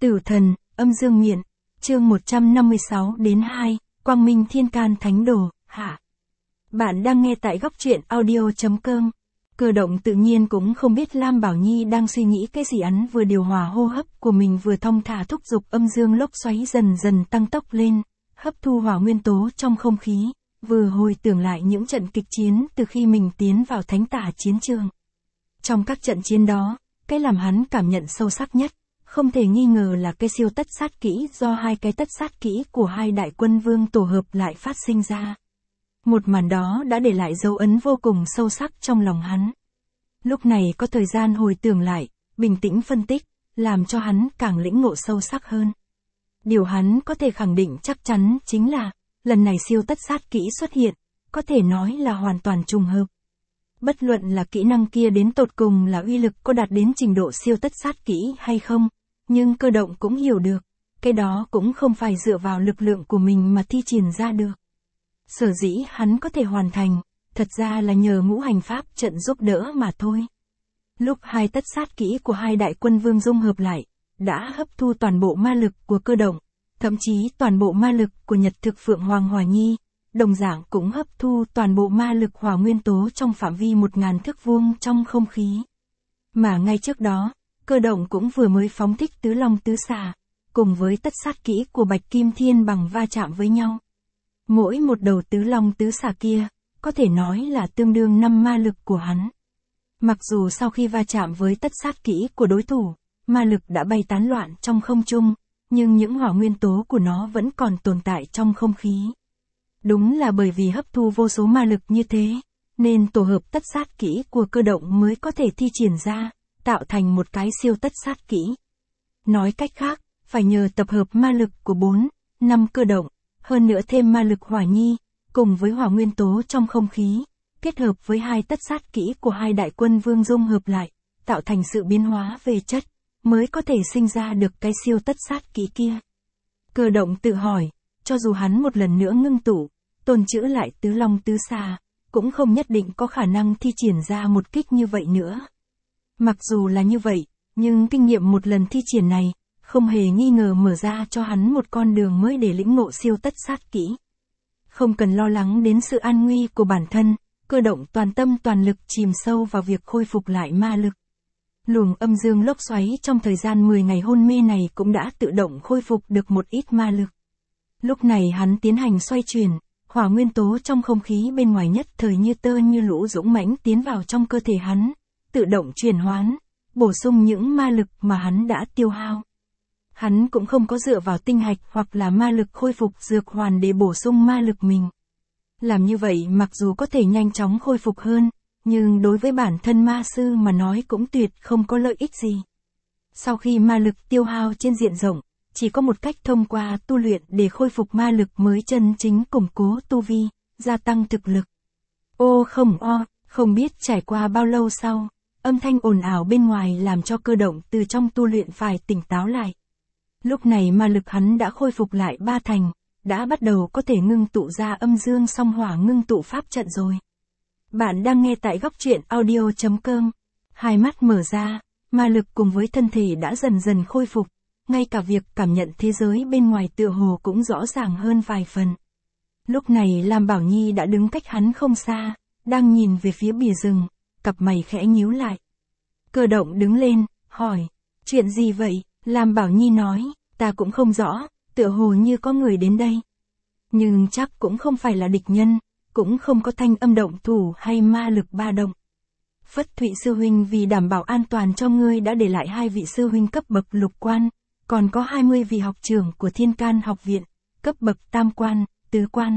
Tử thần, âm dương miện, chương 156 đến 2, Quang Minh Thiên Can Thánh Đồ, hạ. Bạn đang nghe tại góc truyện audio.com. Cơ động tự nhiên cũng không biết Lam Bảo Nhi đang suy nghĩ cái gì, hắn vừa điều hòa hô hấp của mình vừa thong thả thúc giục âm dương lốc xoáy dần dần tăng tốc lên, hấp thu hỏa nguyên tố trong không khí, vừa hồi tưởng lại những trận kịch chiến từ khi mình tiến vào thánh tả chiến trường. Trong các trận chiến đó, cái làm hắn cảm nhận sâu sắc nhất, không thể nghi ngờ là cái siêu tất sát kỹ do hai cái tất sát kỹ của hai đại quân vương tổ hợp lại phát sinh ra. Một màn đó đã để lại dấu ấn vô cùng sâu sắc trong lòng hắn. Lúc này có thời gian hồi tưởng lại, bình tĩnh phân tích, làm cho hắn càng lĩnh ngộ sâu sắc hơn. Điều hắn có thể khẳng định chắc chắn chính là, lần này siêu tất sát kỹ xuất hiện, có thể nói là hoàn toàn trùng hợp. Bất luận là kỹ năng kia đến tột cùng là uy lực có đạt đến trình độ siêu tất sát kỹ hay không, nhưng Cơ động cũng hiểu được, cái đó cũng không phải dựa vào lực lượng của mình mà thi triển ra được. Sở dĩ hắn có thể hoàn thành, thật ra là nhờ ngũ hành pháp trận giúp đỡ mà thôi. Lúc hai tất sát kỹ của hai đại quân vương dung hợp lại, đã hấp thu toàn bộ ma lực của Cơ động, thậm chí toàn bộ ma lực của Nhật Thực Phượng Hoàng Hỏa Nhi, đồng dạng cũng hấp thu toàn bộ ma lực hỏa nguyên tố trong phạm vi 1000 thước vuông trong không khí. Mà ngay trước đó, Cơ động cũng vừa mới phóng thích tứ long tứ xà, cùng với tất sát kỹ của Bạch Kim Thiên Bằng va chạm với nhau. Mỗi một đầu tứ long tứ xà kia, có thể nói là tương đương 5 ma lực của hắn. Mặc dù sau khi va chạm với tất sát kỹ của đối thủ, ma lực đã bay tán loạn trong không trung, nhưng những hỏa nguyên tố của nó vẫn còn tồn tại trong không khí. Đúng là bởi vì hấp thu vô số ma lực như thế, nên tổ hợp tất sát kỹ của Cơ động mới có thể thi triển ra, tạo thành một cái siêu tất sát kỹ. Nói cách khác, phải nhờ tập hợp ma lực của 4, 5 Cơ động, hơn nữa thêm ma lực Hỏa Nhi, cùng với hỏa nguyên tố trong không khí, kết hợp với hai tất sát kỹ của hai đại quân vương dung hợp lại, tạo thành sự biến hóa về chất, mới có thể sinh ra được cái siêu tất sát kỹ kia. Cơ động tự hỏi, cho dù hắn một lần nữa ngưng tụ, tồn trữ lại tứ long tứ xà, cũng không nhất định có khả năng thi triển ra một kích như vậy nữa. Mặc dù là như vậy, nhưng kinh nghiệm một lần thi triển này, không hề nghi ngờ mở ra cho hắn một con đường mới để lĩnh ngộ siêu tất sát kỹ. Không cần lo lắng đến sự an nguy của bản thân, Cơ động toàn tâm toàn lực chìm sâu vào việc khôi phục lại ma lực. Luồng âm dương lốc xoáy trong thời gian 10 ngày hôn mê này cũng đã tự động khôi phục được một ít ma lực. Lúc này hắn tiến hành xoay chuyển, hỏa nguyên tố trong không khí bên ngoài nhất thời như tơ như lũ dũng mãnh tiến vào trong cơ thể hắn, tự động chuyển hoán, bổ sung những ma lực mà hắn đã tiêu hao. Hắn cũng không có dựa vào tinh hạch hoặc là ma lực khôi phục dược hoàn để bổ sung ma lực mình. Làm như vậy mặc dù có thể nhanh chóng khôi phục hơn, nhưng đối với bản thân ma sư mà nói cũng tuyệt không có lợi ích gì. Sau khi ma lực tiêu hao trên diện rộng, chỉ có một cách thông qua tu luyện để khôi phục ma lực mới chân chính củng cố tu vi, gia tăng thực lực. Ô không o, không biết trải qua bao lâu sau, âm thanh ồn ào bên ngoài làm cho Cơ động từ trong tu luyện phải tỉnh táo lại. Lúc này ma lực hắn đã khôi phục lại 3 thành, đã bắt đầu có thể ngưng tụ ra âm dương song hỏa ngưng tụ pháp trận rồi. Bạn đang nghe tại góc truyện audio.com. Hai mắt mở ra, ma lực cùng với thân thể đã dần dần khôi phục, ngay cả việc cảm nhận thế giới bên ngoài tựa hồ cũng rõ ràng hơn vài phần. Lúc này Lam Bảo Nhi đã đứng cách hắn không xa, đang nhìn về phía bìa rừng, cặp mày khẽ nhíu lại. Cơ động đứng lên, hỏi, chuyện gì vậy? Lam Bảo Nhi nói, ta cũng không rõ, tựa hồ như có người đến đây. Nhưng chắc cũng không phải là địch nhân, cũng không có thanh âm động thủ hay ma lực ba động. Phất Thụy sư huynh vì đảm bảo an toàn cho ngươi đã để lại 2 vị sư huynh cấp bậc lục quan, còn có 20 vị học trưởng của Thiên Can học viện, cấp bậc tam quan, tứ quan.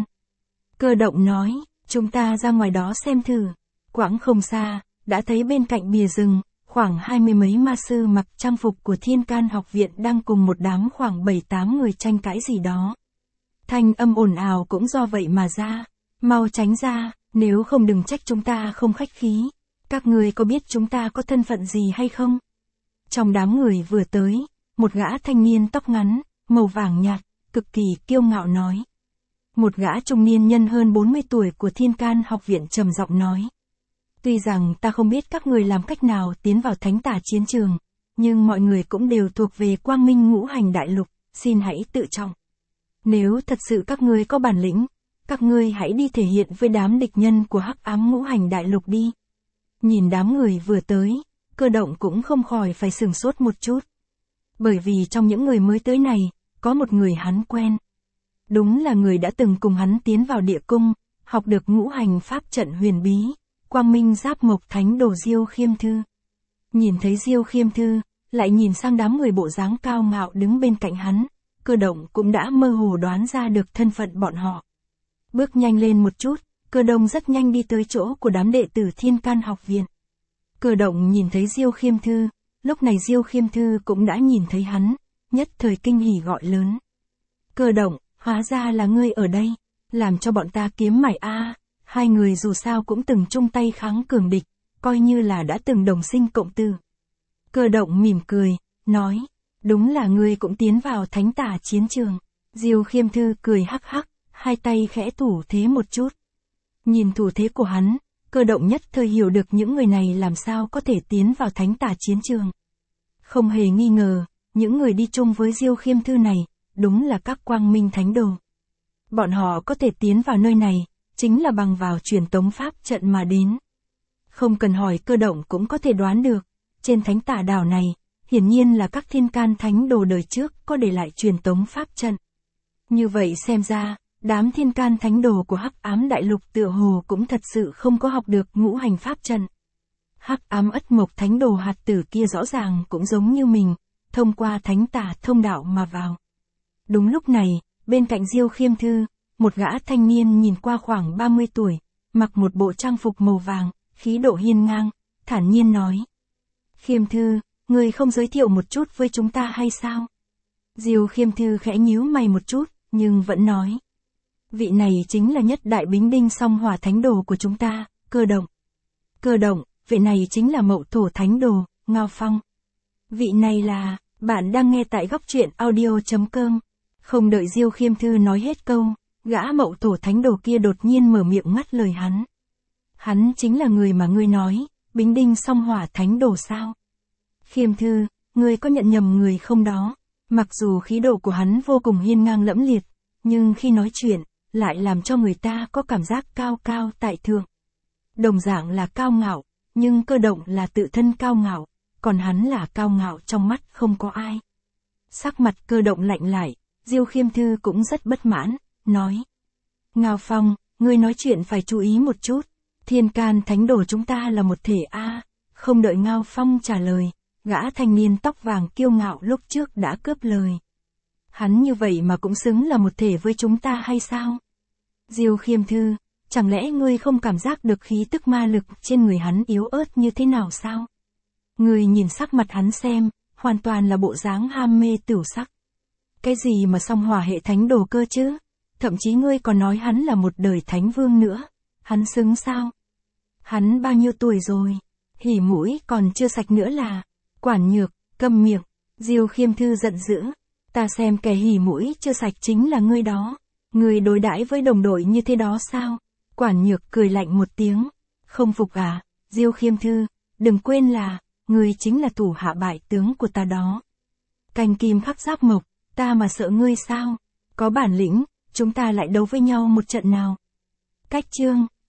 Cơ động nói, chúng ta ra ngoài đó xem thử. Quãng không xa, đã thấy bên cạnh bìa rừng, khoảng 20 mấy ma sư mặc trang phục của Thiên Can học viện đang cùng một đám khoảng 7-8 người tranh cãi gì đó. Thanh âm ồn ào cũng do vậy mà ra, mau tránh ra, nếu không đừng trách chúng ta không khách khí. Các người có biết chúng ta có thân phận gì hay không? Trong đám người vừa tới, một gã thanh niên tóc ngắn, màu vàng nhạt, cực kỳ kiêu ngạo nói. Một gã trung niên nhân hơn 40 tuổi của Thiên Can học viện trầm giọng nói. Tuy rằng ta không biết các người làm cách nào tiến vào thánh tả chiến trường, nhưng mọi người cũng đều thuộc về Quang Minh Ngũ Hành Đại Lục, xin hãy tự trọng. Nếu thật sự các ngươi có bản lĩnh, các ngươi hãy đi thể hiện với đám địch nhân của Hắc Ám Ngũ Hành Đại Lục đi. Nhìn đám người vừa tới, Cơ Động cũng không khỏi phải sửng sốt một chút. Bởi vì trong những người mới tới này, có một người hắn quen. Đúng là người đã từng cùng hắn tiến vào địa cung, học được ngũ hành pháp trận huyền bí, Quang Minh Giáp Mộc Thánh Đồ Diêu Khiêm Thư. Nhìn thấy Diêu Khiêm Thư, lại nhìn sang đám người bộ dáng cao ngạo đứng bên cạnh hắn, Cơ Động cũng đã mơ hồ đoán ra được thân phận bọn họ. Bước nhanh lên một chút, Cơ Động rất nhanh đi tới chỗ của đám đệ tử Thiên Can học viện. Cơ Động nhìn thấy Diêu Khiêm Thư, lúc này Diêu Khiêm Thư cũng đã nhìn thấy hắn, nhất thời kinh hỉ gọi lớn. Cơ Động, hóa ra là ngươi ở đây, làm cho bọn ta kiếm mải a. Hai người dù sao cũng từng chung tay kháng cường địch, coi như là đã từng đồng sinh cộng tử. Cơ Động mỉm cười, nói, đúng là ngươi cũng tiến vào thánh tả chiến trường. Diêu Khiêm Thư cười hắc hắc, hai tay khẽ thủ thế một chút. Nhìn thủ thế của hắn, Cơ Động nhất thời hiểu được những người này làm sao có thể tiến vào thánh tả chiến trường. Không hề nghi ngờ, những người đi chung với Diêu Khiêm Thư này, đúng là các Quang Minh Thánh Đồ. Bọn họ có thể tiến vào nơi này, chính là bằng vào truyền tống pháp trận mà đến. Không cần hỏi Cơ Động cũng có thể đoán được, trên thánh tả đảo này, hiển nhiên là các Thiên Can Thánh Đồ đời trước có để lại truyền tống pháp trận. Như vậy xem ra, đám Thiên Can Thánh Đồ của Hắc Ám Đại Lục tựa hồ cũng thật sự không có học được ngũ hành pháp trận. Hắc Ám Ất Mộc Thánh Đồ hạt tử kia rõ ràng cũng giống như mình, thông qua thánh tả thông đạo mà vào. Đúng lúc này, bên cạnh Diêu Khiêm Thư, một gã thanh niên nhìn qua khoảng 30 tuổi, mặc một bộ trang phục màu vàng, khí độ hiên ngang, thản nhiên nói. Khiêm Thư, ngươi không giới thiệu một chút với chúng ta hay sao? Diêu Khiêm Thư khẽ nhíu mày một chút, nhưng vẫn nói. Vị này chính là nhất đại Bính Đinh Song Hỏa Thánh Đồ của chúng ta, Cơ Động. Cơ Động, vị này chính là Mậu Thổ Thánh Đồ, Ngao Phong. Vị này là, bạn đang nghe tại góc truyện audio.com. Không đợi Diêu Khiêm Thư nói hết câu, gã Mậu Thổ Thánh Đồ kia đột nhiên mở miệng ngắt lời hắn. Hắn chính là người mà ngươi nói, Bính Đinh Song Hỏa Thánh Đồ sao? Khiêm Thư, ngươi có nhận nhầm người không đó? Mặc dù khí độ của hắn vô cùng hiên ngang lẫm liệt, nhưng khi nói chuyện, lại làm cho người ta có cảm giác cao cao tại thượng. Đồng dạng là cao ngạo, nhưng Cơ Động là tự thân cao ngạo, còn hắn là cao ngạo trong mắt không có ai. Sắc mặt Cơ Động lạnh lại, Diêu Khiêm Thư cũng rất bất mãn, nói. Ngao Phong, ngươi nói chuyện phải chú ý một chút, Thiên Can Thánh Đồ chúng ta là một thể a. Không đợi Ngao Phong trả lời, gã thanh niên tóc vàng kiêu ngạo lúc trước đã cướp lời. Hắn như vậy mà cũng xứng là một thể với chúng ta hay sao? Diêu Khiêm Thư, chẳng lẽ ngươi không cảm giác được khí tức ma lực trên người hắn yếu ớt như thế nào sao? Ngươi nhìn sắc mặt hắn xem, hoàn toàn là bộ dáng ham mê tửu sắc. Cái gì mà song hỏa hệ thánh đồ cơ chứ? Thậm chí ngươi còn nói hắn là một đời thánh vương nữa. Hắn xứng sao? Hắn bao nhiêu tuổi rồi? Hỉ mũi còn chưa sạch nữa là. Quản Nhược, câm miệng. Diêu Khiêm Thư giận dữ. Ta xem kẻ hỉ mũi chưa sạch chính là ngươi đó. Ngươi đối đãi với đồng đội như thế đó sao? Quản Nhược cười lạnh một tiếng. Không phục à? Diêu Khiêm Thư, đừng quên là, ngươi chính là thủ hạ bại tướng của ta đó. Canh kim khắc giáp mộc, ta mà sợ ngươi sao? Có bản lĩnh, chúng ta lại đấu với nhau một trận nào. Cách chương